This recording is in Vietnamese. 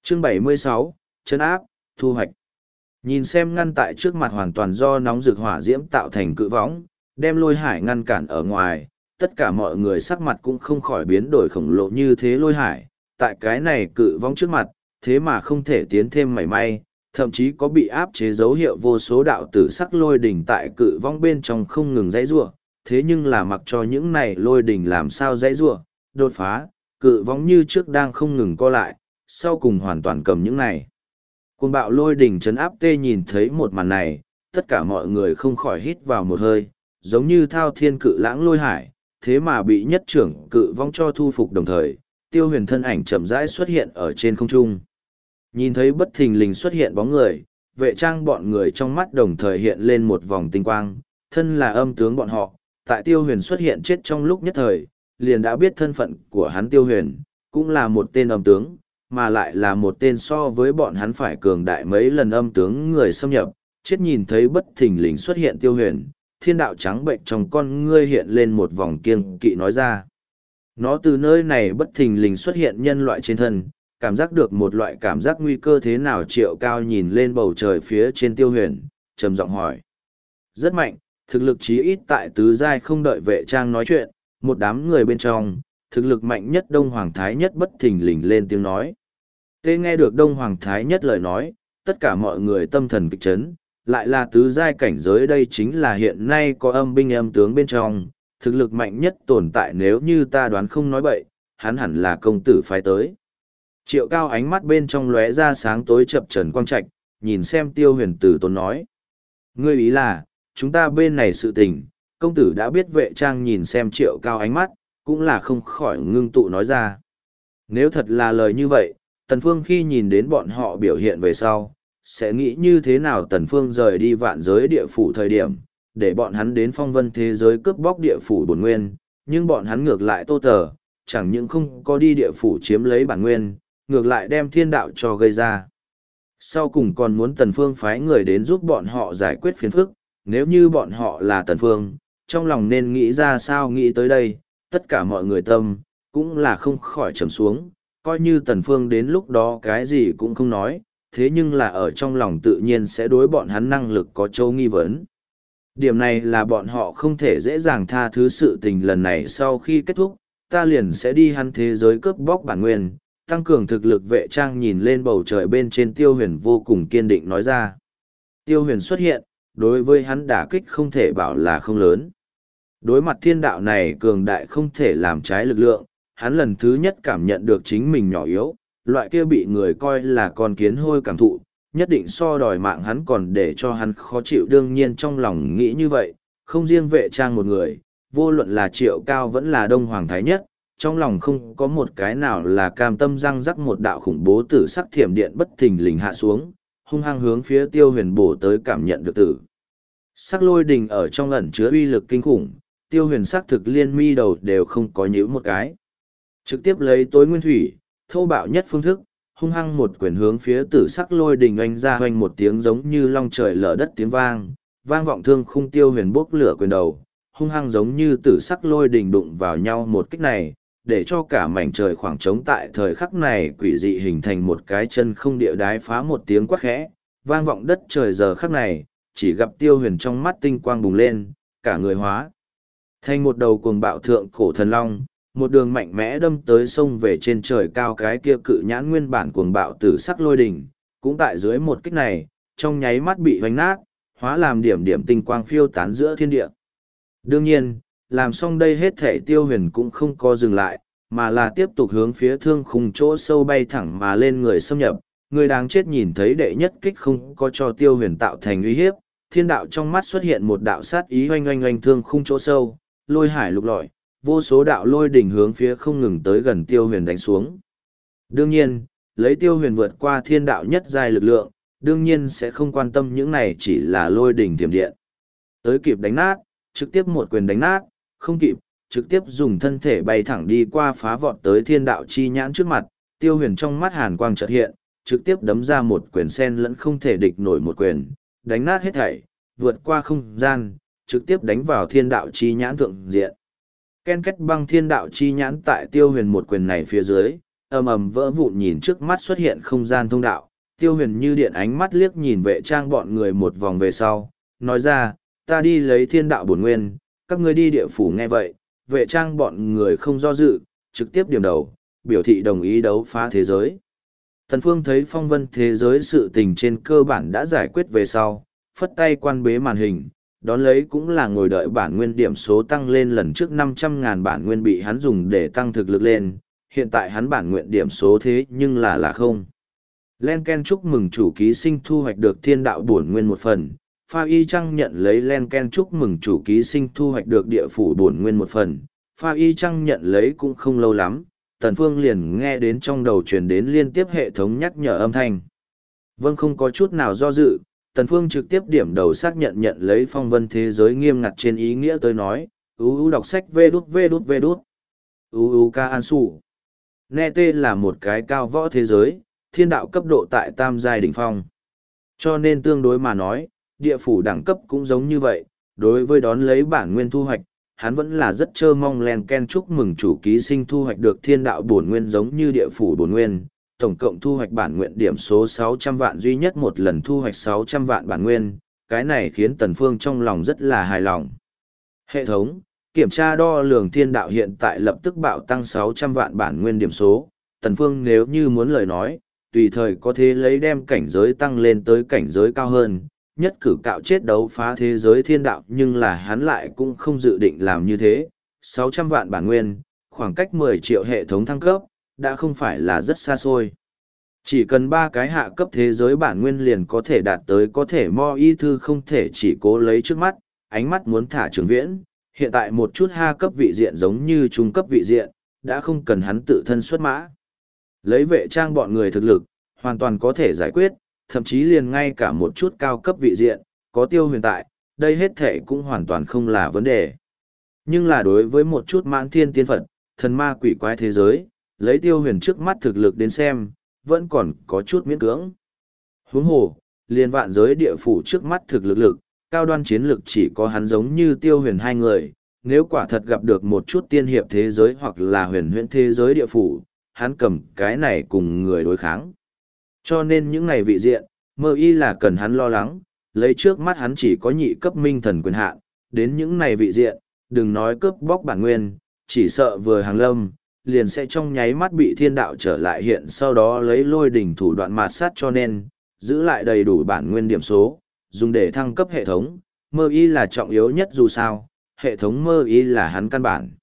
Chương 76, trấn áp, thu hoạch. Nhìn xem ngăn tại trước mặt hoàn toàn do nóng rực hỏa diễm tạo thành cự võng, đem lôi hải ngăn cản ở ngoài, tất cả mọi người sắc mặt cũng không khỏi biến đổi khổng lồ như thế lôi hải, tại cái này cự võng trước mặt, thế mà không thể tiến thêm mảy may, thậm chí có bị áp chế dấu hiệu vô số đạo tử sắc lôi đỉnh tại cự võng bên trong không ngừng dãy rủa, thế nhưng là mặc cho những này lôi đỉnh làm sao dãy rủa, đột phá, cự võng như trước đang không ngừng co lại, sau cùng hoàn toàn cầm những này. Cuồng bạo lôi đỉnh trấn áp tê nhìn thấy một màn này, tất cả mọi người không khỏi hít vào một hơi, giống như thao thiên cự lãng lôi hải, thế mà bị nhất trưởng cự vong cho thu phục đồng thời, Tiêu Huyền thân ảnh chậm rãi xuất hiện ở trên không trung. Nhìn thấy bất thình lình xuất hiện bóng người, vệ trang bọn người trong mắt đồng thời hiện lên một vòng tinh quang, thân là âm tướng bọn họ, tại Tiêu Huyền xuất hiện chết trong lúc nhất thời, liền đã biết thân phận của hắn Tiêu Huyền, cũng là một tên âm tướng, mà lại là một tên so với bọn hắn phải cường đại mấy lần âm tướng người xâm nhập, chết nhìn thấy bất thình lình xuất hiện Tiêu Huyền, thiên đạo trắng bệnh trong con ngươi hiện lên một vòng kiêng kỵ nói ra. Nó từ nơi này bất thình lình xuất hiện nhân loại trên thân, cảm giác được một loại cảm giác nguy cơ thế nào. Triệu Cao nhìn lên bầu trời phía trên Tiêu Huyền, trầm giọng hỏi. Rất mạnh, thực lực chí ít tại tứ giai. Không đợi vệ trang nói chuyện, một đám người bên trong, thực lực mạnh nhất Đông Hoàng Thái Nhất bất thình lình lên tiếng nói. Tê nghe được Đông Hoàng Thái Nhất lời nói, tất cả mọi người tâm thần kịch chấn, lại là tứ giai cảnh giới. Đây chính là hiện nay có âm binh âm tướng bên trong, thực lực mạnh nhất tồn tại. Nếu như ta đoán không nói bậy, hắn hẳn là công tử phái tới. Triệu Cao ánh mắt bên trong lóe ra sáng tối chập trần quang trạch, nhìn xem Tiêu Huyền từ tốn nói. Ngươi ý là, chúng ta bên này sự tình, công tử đã biết. Vệ trang nhìn xem Triệu Cao ánh mắt, cũng là không khỏi ngưng tụ nói ra. Nếu thật là lời như vậy, Tần Phương khi nhìn đến bọn họ biểu hiện về sau, sẽ nghĩ như thế nào? Tần Phương rời đi vạn giới địa phủ thời điểm, để bọn hắn đến phong vân thế giới cướp bóc địa phủ bổn nguyên, nhưng bọn hắn ngược lại Tô Tờ, chẳng những không có đi địa phủ chiếm lấy bản nguyên, ngược lại đem thiên đạo cho gây ra. Sau cùng còn muốn Tần Phương phái người đến giúp bọn họ giải quyết phiền phức, nếu như bọn họ là Tần Phương, trong lòng nên nghĩ ra sao? Nghĩ tới đây, tất cả mọi người tâm, cũng là không khỏi trầm xuống, coi như Tần Phương đến lúc đó cái gì cũng không nói, thế nhưng là ở trong lòng tự nhiên sẽ đối bọn hắn năng lực có châu nghi vấn. Điểm này là bọn họ không thể dễ dàng tha thứ. Sự tình lần này sau khi kết thúc, ta liền sẽ đi hắn thế giới cướp bóc bản nguyên, tăng cường thực lực. Vệ trang nhìn lên bầu trời bên trên Tiêu Huyền vô cùng kiên định nói ra. Tiêu Huyền xuất hiện, đối với hắn đả kích không thể bảo là không lớn. Đối mặt thiên đạo này cường đại không thể làm trái lực lượng, hắn lần thứ nhất cảm nhận được chính mình nhỏ yếu, loại kia bị người coi là con kiến hôi cảm thụ, nhất định so đòi mạng hắn còn để cho hắn khó chịu. Đương nhiên trong lòng nghĩ như vậy, không riêng vệ trang một người, vô luận là Triệu Cao vẫn là Đông Hoàng Thái Nhất, trong lòng không có một cái nào là cam tâm. Răng rắc một đạo khủng bố tử sắc thiểm điện bất thình lình hạ xuống, hung hăng hướng phía Tiêu Huyền bổ tới. Cảm nhận được tử sắc lôi đình ở trong ẩn chứa uy lực kinh khủng, Tiêu Huyền sắc thực liên mi đầu đều không có nhíu một cái. Trực tiếp lấy tối nguyên thủy, thô bạo nhất phương thức, hung hăng một quyền hướng phía tử sắc lôi đình oanh ra. Oanh một tiếng giống như long trời lở đất tiếng vang, vang vọng thương khung. Tiêu Huyền bốc lửa quyền đầu, hung hăng giống như tử sắc lôi đình đụng vào nhau. Một kích này, để cho cả mảnh trời khoảng trống tại thời khắc này quỷ dị hình thành một cái chân không địa đái. Phá một tiếng quát khẽ, vang vọng đất trời. Giờ khắc này, chỉ gặp Tiêu Huyền trong mắt tinh quang bùng lên, cả người hóa thành một đầu cuồng bạo thượng cổ thần long, một đường mạnh mẽ đâm tới sông về trên trời cao. Cái kia cự nhãn nguyên bản cuồng bạo tử sắc lôi đỉnh, cũng tại dưới một kích này, trong nháy mắt bị hoành nát, hóa làm điểm điểm tinh quang phiêu tán giữa thiên địa. Đương nhiên, làm xong đây hết thể Tiêu Huyền cũng không có dừng lại, mà là tiếp tục hướng phía thương khung chỗ sâu bay thẳng mà lên. Người xâm nhập, người đáng chết nhìn thấy đệ nhất kích không có cho Tiêu Huyền tạo thành uy hiếp, thiên đạo trong mắt xuất hiện một đạo sát ý. Oanh oanh oanh, thương khung chỗ sâu, lôi hải lục lọi, vô số đạo lôi đỉnh hướng phía không ngừng tới gần Tiêu Huyền đánh xuống. Đương nhiên, lấy Tiêu Huyền vượt qua thiên đạo nhất giai lực lượng, đương nhiên sẽ không quan tâm những này chỉ là lôi đỉnh thiểm điện. Tới kịp đánh nát, trực tiếp một quyền đánh nát, không kịp, trực tiếp dùng thân thể bay thẳng đi qua, phá vọt tới thiên đạo chi nhãn trước mặt. Tiêu Huyền trong mắt hàn quang chợt hiện, trực tiếp đấm ra một quyền sen lẫn không thể địch nổi một quyền, đánh nát hết thảy, vượt qua không gian, trực tiếp đánh vào thiên đạo chi nhãn thượng diện. Ken kết băng. Thiên đạo chi nhãn tại Tiêu Huyền một quyền này phía dưới, ầm ầm vỡ vụn nhìn trước mắt xuất hiện không gian thông đạo, Tiêu Huyền như điện ánh mắt liếc nhìn vệ trang bọn người một vòng về sau, nói ra, ta đi lấy thiên đạo bổn nguyên, các ngươi đi địa phủ nghe vậy, vệ trang bọn người không do dự, trực tiếp điểm đầu, biểu thị đồng ý đấu phá thế giới. Tần Phương thấy phong vân thế giới sự tình trên cơ bản đã giải quyết về sau, phất tay quan bế màn hình, đón lấy cũng là ngồi đợi bản nguyên điểm số tăng lên lần trước 500.000 bản nguyên bị hắn dùng để tăng thực lực lên, hiện tại hắn bản nguyện điểm số thế nhưng là không. Len Ken chúc mừng chủ ký sinh thu hoạch được thiên đạo bổn nguyên một phần, Pha Y Trăng nhận lấy Len Ken chúc mừng chủ ký sinh thu hoạch được địa phủ bổn nguyên một phần, Pha Y Trăng nhận lấy cũng không lâu lắm, Tần Phương liền nghe đến trong đầu truyền đến liên tiếp hệ thống nhắc nhở âm thanh. Vâng, không có chút nào do dự, Tần Phương trực tiếp điểm đầu xác nhận nhận lấy phong vân thế giới nghiêm ngặt trên ý nghĩa tới nói, đọc sách vê đút, ca an su. Nghe tê là một cái cao võ thế giới, thiên đạo cấp độ tại tam giai đỉnh phong. Cho nên tương đối mà nói, địa phủ đẳng cấp cũng giống như vậy, đối với đón lấy bản nguyên thu hoạch, hắn vẫn là rất trơ mong Len Ken chúc mừng chủ ký sinh thu hoạch được thiên đạo bổn nguyên giống như địa phủ bổn nguyên, tổng cộng thu hoạch bản nguyện điểm số 600 vạn duy nhất một lần thu hoạch 600 vạn bản nguyên, cái này khiến Tần Phương trong lòng rất là hài lòng. Hệ thống, kiểm tra đo lường thiên đạo hiện tại lập tức bạo tăng 600 vạn bản nguyên điểm số, Tần Phương nếu như muốn lời nói, tùy thời có thể lấy đem cảnh giới tăng lên tới cảnh giới cao hơn, nhất cử cạo chết đấu phá thế giới thiên đạo, nhưng là hắn lại cũng không dự định làm như thế. 600 vạn bản nguyên, khoảng cách 10 triệu hệ thống thăng cấp, đã không phải là rất xa xôi. Chỉ cần 3 cái hạ cấp thế giới bản nguyên liền có thể đạt tới có thể mo y thư không thể chỉ cố lấy trước mắt, ánh mắt muốn thả trường viễn, hiện tại một chút hạ cấp vị diện giống như trung cấp vị diện, đã không cần hắn tự thân xuất mã. Lấy vệ trang bọn người thực lực, hoàn toàn có thể giải quyết, thậm chí liền ngay cả một chút cao cấp vị diện, có Tiêu Huyền tại, đây hết thể cũng hoàn toàn không là vấn đề. Nhưng là đối với một chút mãn thiên tiên Phật, thần ma quỷ quái thế giới, lấy Tiêu Huyền trước mắt thực lực đến xem, vẫn còn có chút miễn cưỡng. Huống hồ, liền vạn giới địa phủ trước mắt thực lực, cao đoan chiến lực chỉ có hắn giống như Tiêu Huyền hai người, nếu quả thật gặp được một chút tiên hiệp thế giới hoặc là huyền huyễn thế giới địa phủ, hắn cầm cái này cùng người đối kháng. Cho nên những này vị diện, mơ y là cần hắn lo lắng, lấy trước mắt hắn chỉ có nhị cấp minh thần quyền hạn, đến những này vị diện, đừng nói cướp bóc bản nguyên, chỉ sợ vừa hàng lâm, liền sẽ trong nháy mắt bị thiên đạo trở lại hiện sau đó lấy lôi đỉnh thủ đoạn mạt sát, cho nên, giữ lại đầy đủ bản nguyên điểm số, dùng để thăng cấp hệ thống, mơ y là trọng yếu nhất dù sao, hệ thống mơ y là hắn căn bản.